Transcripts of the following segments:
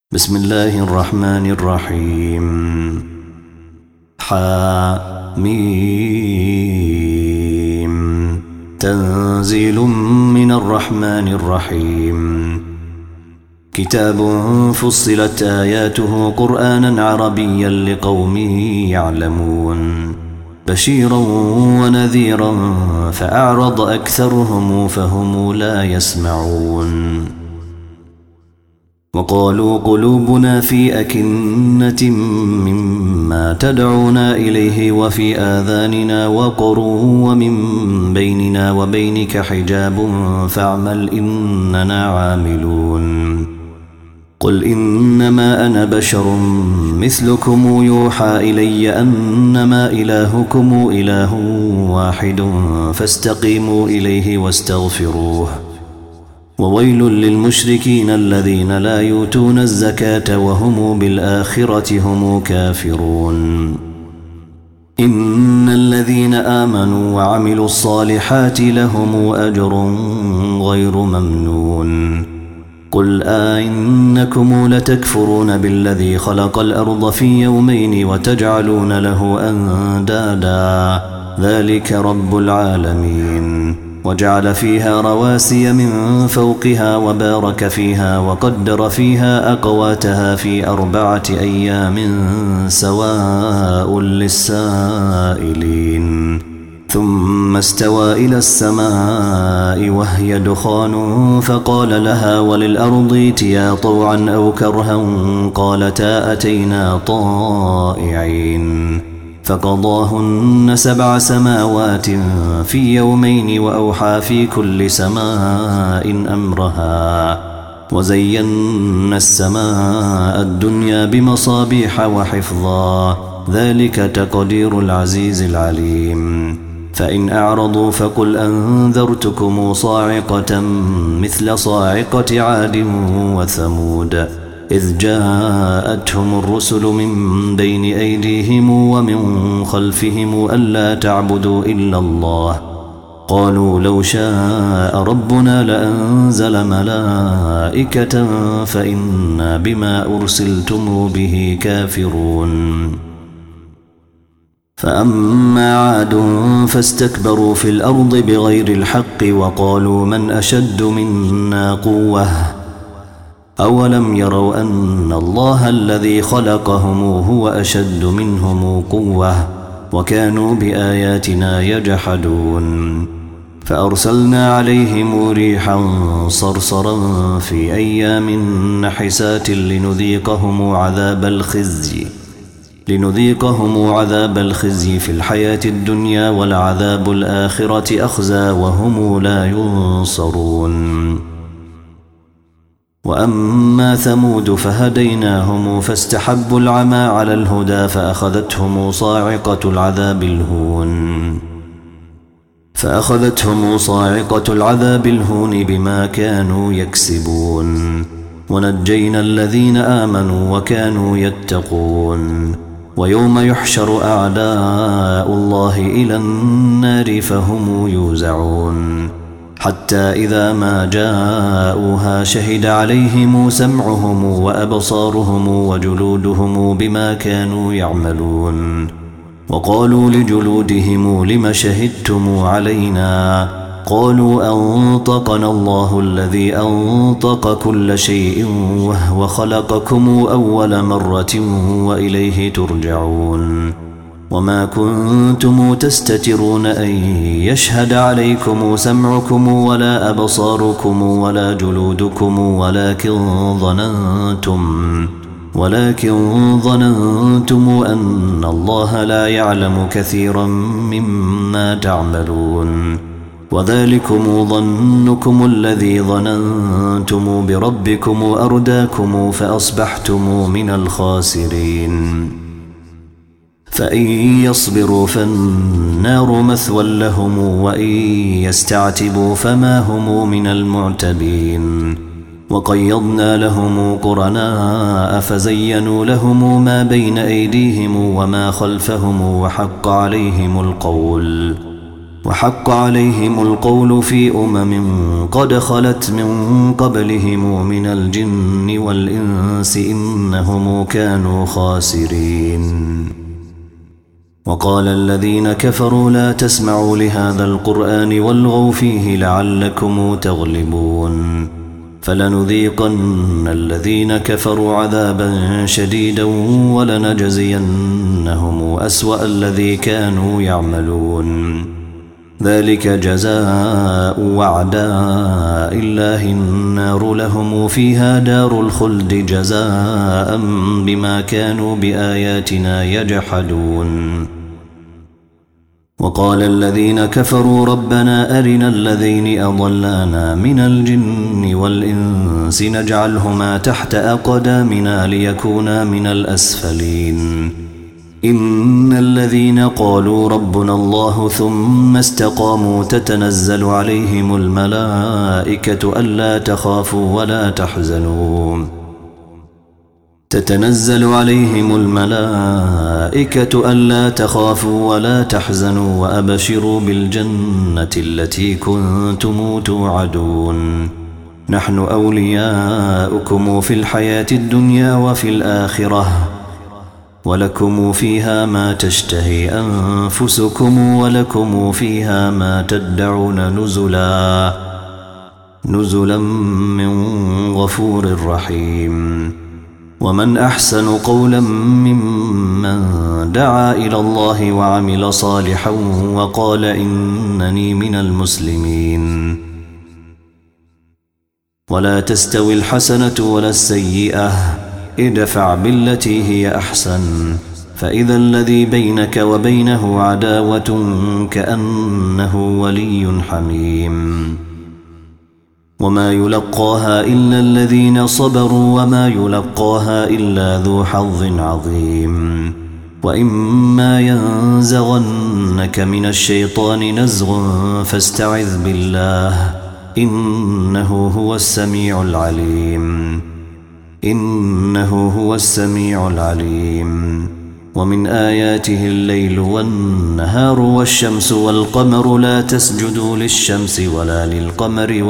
بسم الله الرحمن الرحيم. حميم. تنزيل من الرحمن الرحيم. كتاب فصلت آياته قرآنا عربيا لقوم يعلمون بشيرا ونذيرا فأعرض أكثرهم فهم لا يسمعون. وقالوا قلوبنا في أكنة مما تدعونا إليه وفي آذاننا وقر ومن بيننا وبينك حجاب فاعمل إننا عاملون. قل إنما أنا بشر مثلكم يوحى إلي أنما إلهكم إله واحد فاستقيموا إليه واستغفروه. وويل للمشركين الذين لا يؤتون الزكاة وهم بالآخرة هم كافرون. إن الذين آمنوا وعملوا الصالحات لهم أجر غير ممنون. قل أئنكم لتكفرون بالذي خلق الأرض في يومين وتجعلون له أندادا ذلك رب العالمين. وجعل فيها رواسي من فوقها وبارك فيها وقدر فيها أقواتها في 4 أيام سواء للسائلين. ثم استوى إلى السماء وهي دخان فقال لها وللأرض ائتيا طوعا أو كرها قالتا أتينا طائعين. فقضاهن 7 سماوات في يومين وأوحى في كل سماء أمرها. وزينا السماء الدنيا بمصابيح وحفظا ذلك تقدير العزيز العليم. فإن أعرضوا فقل أنذرتكم صاعقة مثل صاعقة عاد وثمود إذ جاءتهم الرسل من بين أيديهم ومن خلفهم ألا تعبدوا إلا الله قالوا لو شاء ربنا لأنزل ملائكة فإنا بما أرسلتم به كافرون. فأما عاد فاستكبروا في الأرض بغير الحق وقالوا من أشد منا قوة أولم يروا أن الله الذي خلقهم هو أشد منهم قوة وكانوا بآياتنا يجحدون. فأرسلنا عليهم ريحا صرصرا في أيام نحسات لنذيقهم عذاب الخزي في الحياة الدنيا ولعذاب الآخرة أخزى وهم لا ينصرون. وأما ثمود فهديناهم فاستحبوا العمى على الهدى فأخذتهم صاعقة العذاب الهون بما كانوا يكسبون. ونجينا الذين آمنوا وكانوا يتقون. ويوم يحشر أعداء الله إلى النار فهم يوزعون حتى إذا ما جاءوها شهد عليهم سمعهم وأبصارهم وجلودهم بما كانوا يعملون. وقالوا لجلودهم لم شهدتم علينا قالوا أنطقنا الله الذي أنطق كل شيء وهو خلقكم أول مرة وإليه ترجعون. وما كنتم تستترون أن يشهد عليكم سمعكم ولا أبصاركم ولا جلودكم ولكن ظننتم أن الله لا يعلم كثيرا مما تعملون. وذلكم ظنكم الذي ظننتم بربكم أرداكم فأصبحتم من الخاسرين. فإن يصبروا فالنار مثوى لهم وإن يستعتبوا فما هم من المعتبين. وقيضنا لهم قرناء فزينوا لهم ما بين أيديهم وما خلفهم وحق عليهم القول في قد خلت من قبلهم من الجن والإنس إنهم كانوا خاسرين. وقال الذين كفروا لا تسمعوا لهذا القرآن والغوا فيه لعلكم تغلبون. فلنذيقن الذين كفروا عذابا شديدا ولنجزينهم أسوأ الذي كانوا يعملون. ذلك جزاء وعداء الله النار لهم فيها دار الخلد جزاء بما كانوا بآياتنا يجحدون. وقال الذين كفروا ربنا أرنا الذين أضلانا من الجن والإنس نجعلهما تحت أقدامنا ليكونا من الأسفلين. إن الذين قالوا ربنا الله ثم استقاموا تتنزل عليهم الملائكة ألا تخافوا ولا تحزنوا وأبشروا بالجنة التي كنتم توعدون. نحن أولياؤكم في الحياة الدنيا وفي الآخرة ولكم فيها ما تشتهي أنفسكم ولكم فيها ما تدعون نزلا من غفور رحيم. ومن أحسن قولا ممن دعا إلى الله وعمل صالحا وقال إنني من المسلمين. ولا تستوي الحسنة ولا السيئة ادفع بالتي هي أحسن فإذا الذي بينك وبينه عداوة كأنه ولي حميم. وما يلقاها إلا الذين صبروا وما يلقاها إلا ذو حظ عظيم. وإما ينزغنك من الشيطان نزغ فاستعذ بالله إنه هو السميع العليم. ومن آياته الليل والنهار والشمس والقمر لا تسجدوا للشمس ولا للقمر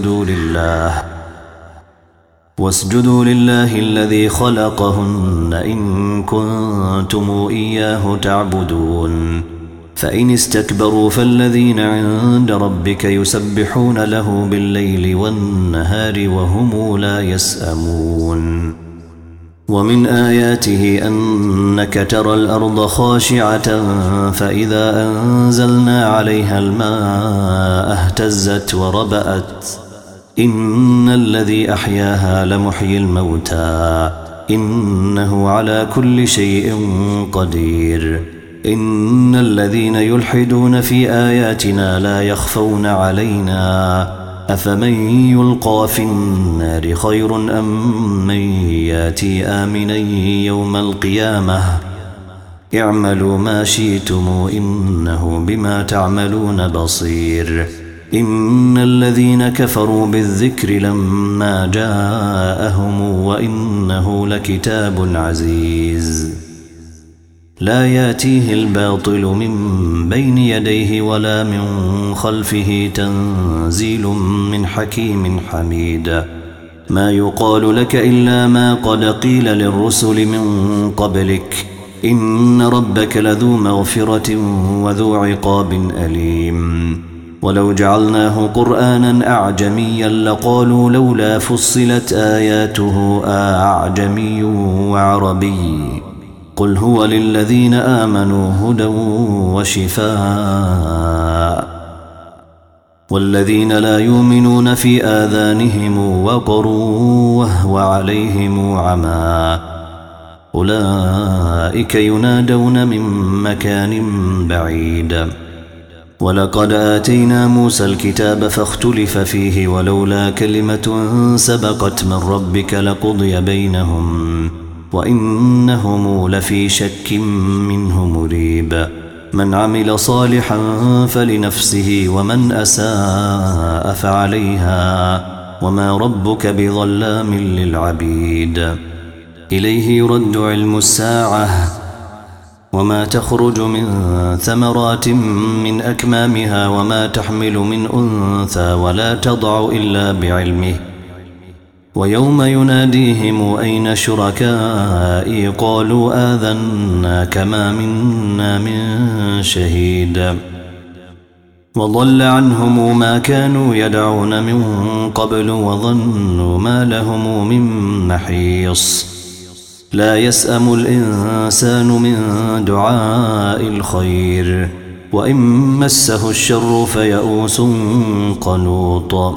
واسجدوا لله الذي خلقهن إن كنتم إياه تعبدون. فإن استكبروا فالذين عند ربك يسبحون له بالليل والنهار وهم لا يسأمون. ومن آياته أنك ترى الأرض خاشعة فإذا أنزلنا عليها الماء اهتزت وربأت إن الذي أحياها لمحيي الموتى إنه على كل شيء قدير. إن الذين يلحدون في آياتنا لا يخفون علينا أفمن يلقى في النار خير أم من ياتي آمنا يوم القيامة اعملوا ما شئتم إنه بما تعملون بصير. إن الذين كفروا بالذكر لما جاءهم وإنه لكتاب عزيز لا ياتيه الباطل من بين يديه ولا من خلفه تنزيل من حكيم حميد. ما يقال لك إلا ما قد قيل للرسل من قبلك إن ربك لذو مغفرة وذو عقاب أليم. ولو جعلناه قرآنا أعجميا لقالوا لولا فصلت آياته أعجمي وعربي قل هو للذين آمنوا هدى وشفاء والذين لا يؤمنون في آذانهم وقر وهو عليهم عمى أولئك ينادون من مكان بعيد. ولقد آتينا موسى الكتاب فاختلف فيه ولولا كلمة سبقت من ربك لقضي بينهم وإنهم لفي شك منه مريب. من عمل صالحا فلنفسه ومن أساء فعليها وما ربك بظلام للعبيد. إليه يرد علم الساعة وما تخرج من ثمرات من أكمامها وما تحمل من أنثى ولا تضع إلا بعلمه ويوم يناديهم أين شركائي قالوا آذناك ما منا من شهيد وضل عنهم ما كانوا يدعون من قبل وظنوا ما لهم من محيص لا يسأم الإنسان من دعاء الخير وإن مسه الشر فيئوس قنوط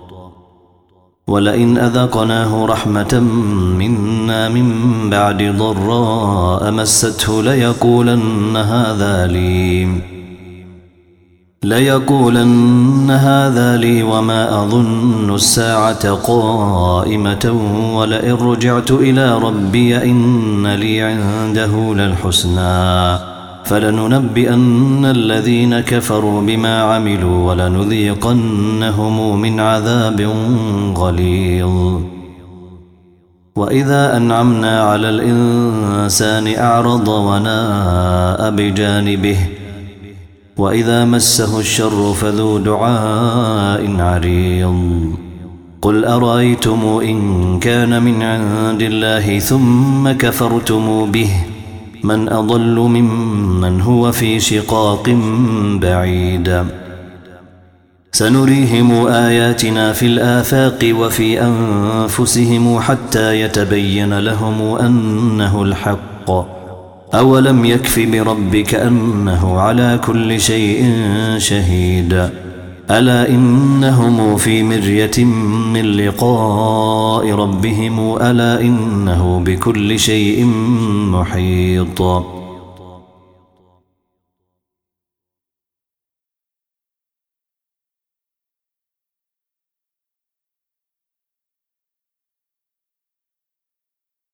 ولئن أذقناه رحمة منا من بعد ضراء مسته ليقولن هذا لي وما أظن الساعة قائمة ولئن رجعت إلى ربي إن لي عنده للحسنى فلننبئن الذين كفروا بما عملوا ولنذيقنهم من عذاب غليظ وإذا أنعمنا على الإنسان أعرض وناء بجانبه وإذا مسه الشر فذو دعاء عريض قل أرأيتم إن كان من عند الله ثم كفرتم به من أضل ممن هو في شقاق بعيد سنريهم آياتنا في الآفاق وفي أنفسهم حتى يتبين لهم أنه الحق أولم يكف بربك أنه على كل شيء شهيد ألا إنهم في مرية من لقاء ربهم ألا إنه بكل شيء محيط